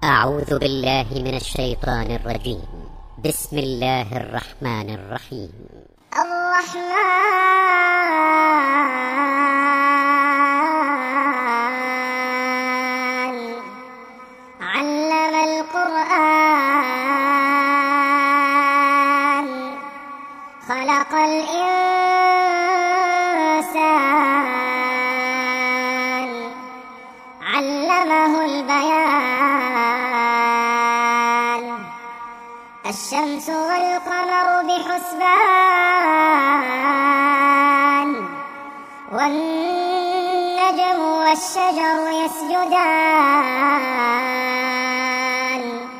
أعوذ بالله من الشيطان الرجيم. بسم الله الرحمن الرحيم. الرحمن علم القرآن خلق الإنسان علمه البيان الشمس والقمر بحسبان والنجم والشجر يسجدان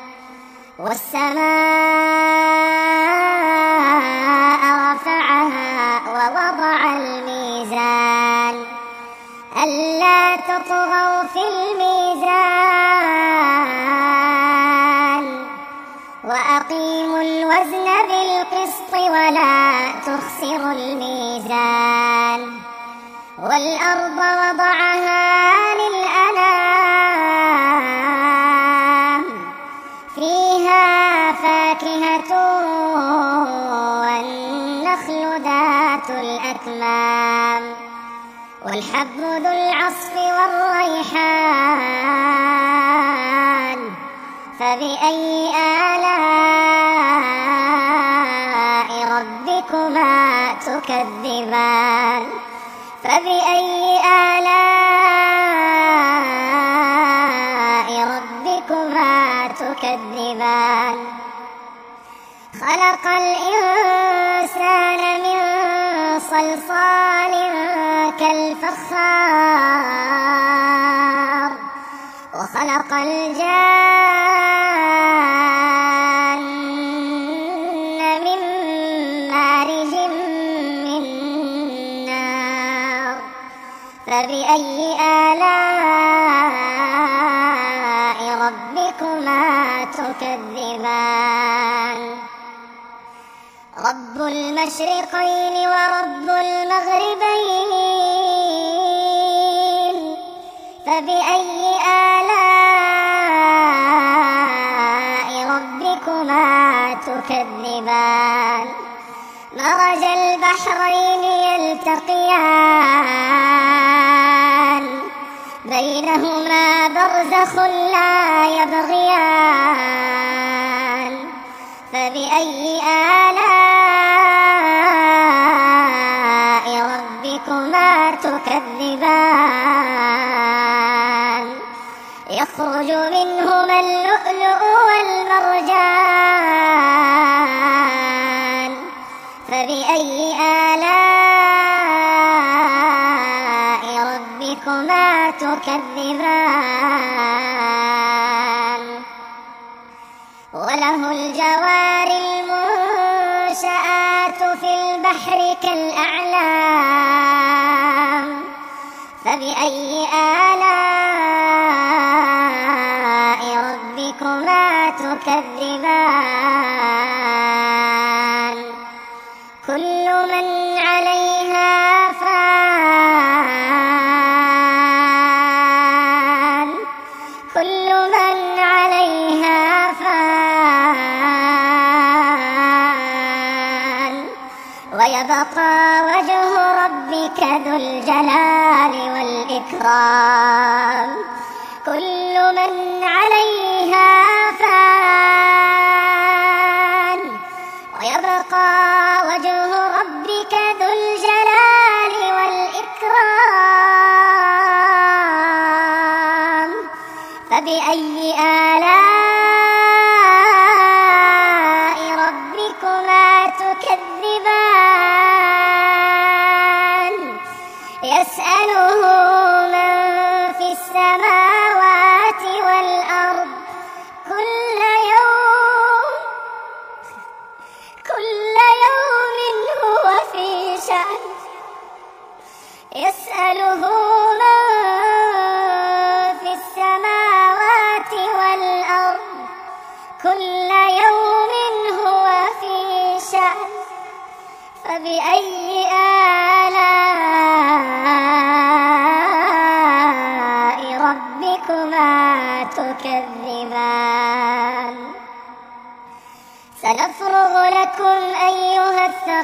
والسماء رفعها ووضع الميزان ألا تطغوا في الميزان وأقيموا الوزن بالقسط ولا تخسروا الميزان والأرض وضعها للأنام فيها فاكهة والنخل ذات الأكمام والحب ذو العصف والريحان فبأي آلاء ربكما تكذبان فبأي آلاء ربكما تكذبان خلق الإنسان من صلصال كالفخار وخلق الجان من مارج من نار فبأي آلاء ربكما تكذبان رب المشرقين ورب المغربين فبأي آلاء ربكما تكذبان مرج البحرين يلتقيان بينهما برزخ لا يبغيان فبأي آلاء ربكما تكذبان يخرج منهما اللؤلؤ والمرجان فبأي آلاء ربكما تكذبان وله الجوار المنشآت في البحر كالأعلام فبأي آلاء ربكما تكذبان كل من عليها فان كل من عليها فان ويبقى وجه ربك ذو الجلال والإكرام كل من عليها فان ويبقى وجه ربك ذو الجلال والإكرام فبأي آلاء ربكما تكذبان يسأله من في السماوات والأرض كل يوم هو في شأن يسأله من في السماوات والأرض كل يوم هو في شأن فبأي آلاء ربكما تكذبان تكذبان سنفرغ لكم أيها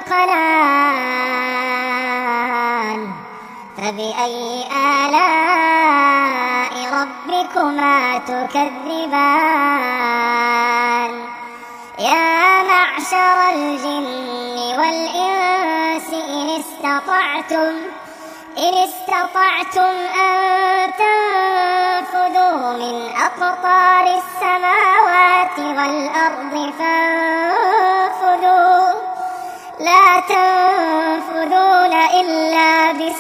الثقلان فبأي آلاء ربكما تكذبان يا معشر الجن والإنس إن استطعتم أن تنفذوا من أقطار السماوات والأرض فانفذوا لا تنفذون إلا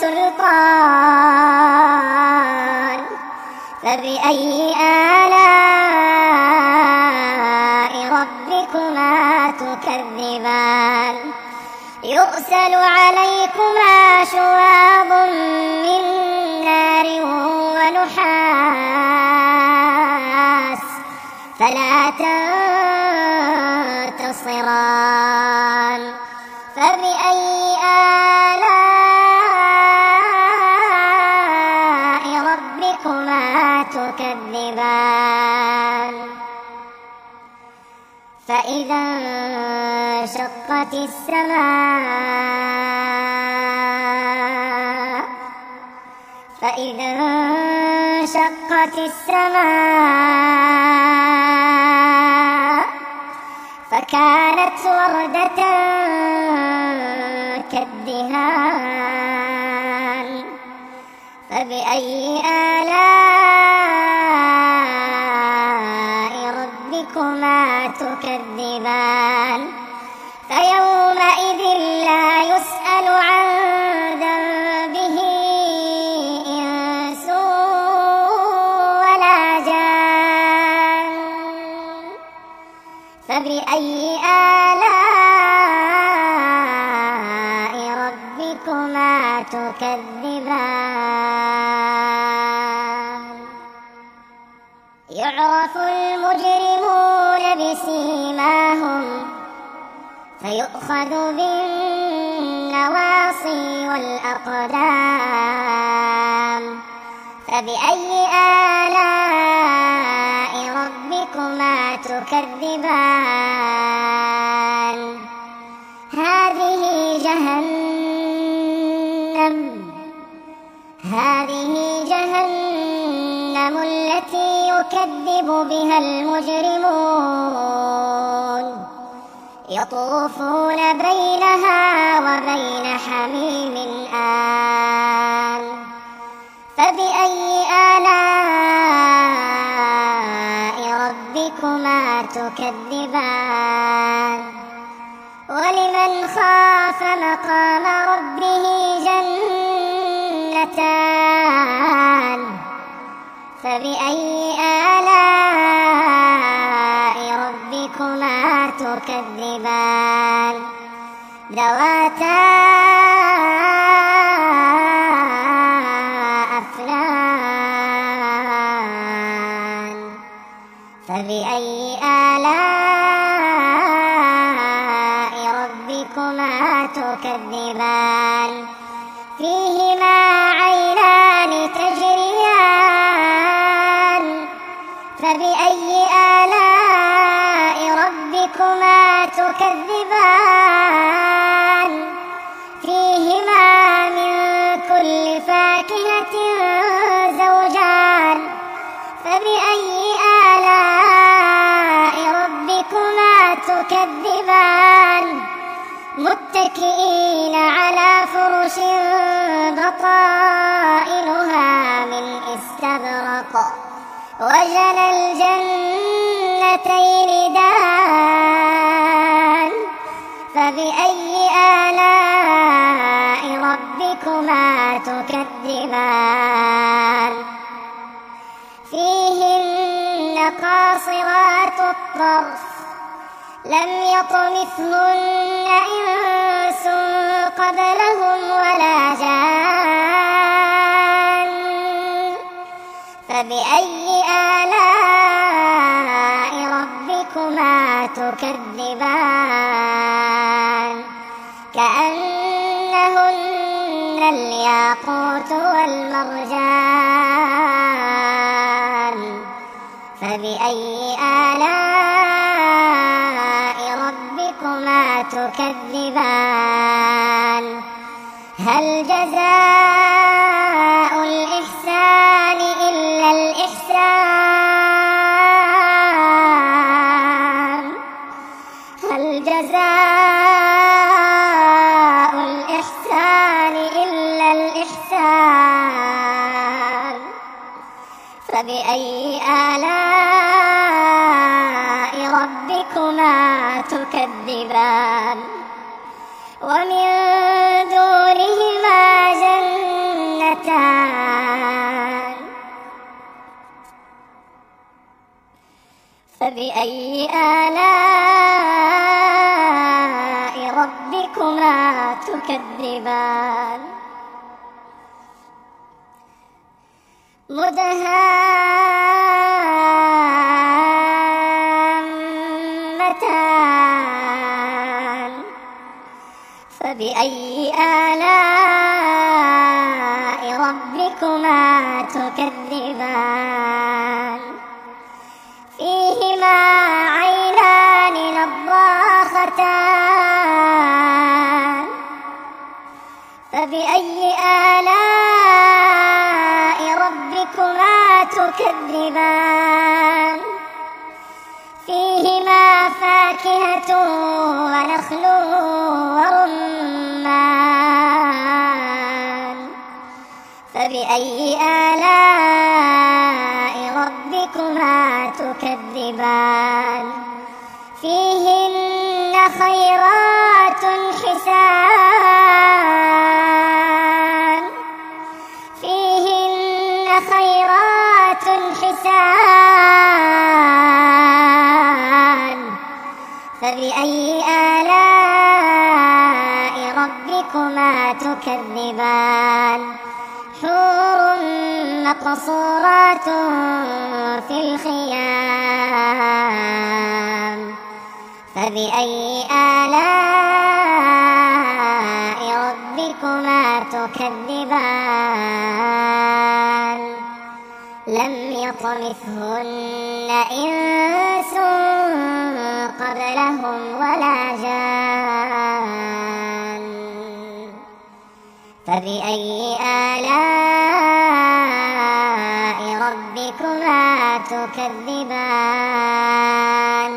بسلطان فبأي آلاء ربكما تكذبان يرسل عليكما شواظ من نار ونحاس فلا تنتصران فبأي آلاء ربكما تكذبان فإذا انشقت السماء فكانت وردة كالدهان فبأي آلاء ربكما تكذبان فيومئذ لا يسأل عن ذنبه إنس ولا جان فبأي آلاء ربكما تكذبان يعرف المجرمون بسيماهم فيؤخذ بالنواصي والأقدام فبأي آلاء ربكما تكذبان هذه جهنم التي يكذب بها المجرمون يطوفون بينها وبين حميم آن فبأي آلاء ربكما تكذبان ولمن خاف مقام ربه جنتان فبأي آلاء ربكما تكذبان ذواتا أفنان فبأي آلاء ربكما تكذبان فيهما عينان تجريان فبأي آلاء ربكما تكذبان فيهما من كل فاكهة زوجان فبأي آلاء ربكما تكذبان متكئين على فرش بطائنها من استبرق وجنى الجنتين دان فبأي آلاء ربكما تكذبان فيهن قاصرات الطرف لم يطمثهن إنس قبلهم ولا جان فبأي آلاء ربكما تكذبان كأنهن الياقوت والمرجان فبأي فبأي آلاء ربكما تكذبان هل جزاء الإحسان إلا الإحسان هل جزاء الإحسان إلا الإحسان فبأي آلاء ربكما تكذبان ومن دونهما جنتان فبأي آلاء ربكما تكذبان مدهامتان فبأي آلاء ربكما تكذبان فيهما عينان نضاختان فبأي آلاء ربكما تكذبان فيهما فاكهة ونخل ورمان فبأي آلاء ربكما تكذبان فيهن خيرات حسان فيهن خيرات حسان فبأي آلاء ربكما تكذبان حور مقصورات في الخيام فبأي آلاء ربكما تكذبان لم يطمثهن إنس قبلهم ولا جان فبأي آلاء ربكما تكذبان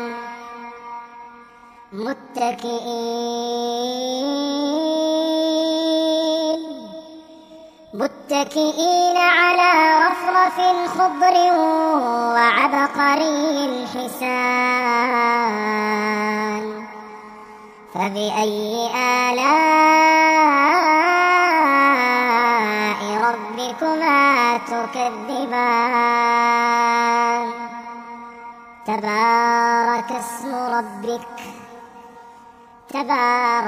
متكئين على رفرف خضر وعبقري حسان فبأي آلاء ربكما تكذبان تبارك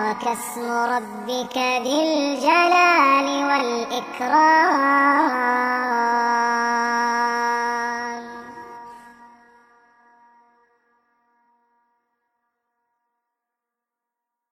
اسم ربك ذي الجلال والإكرام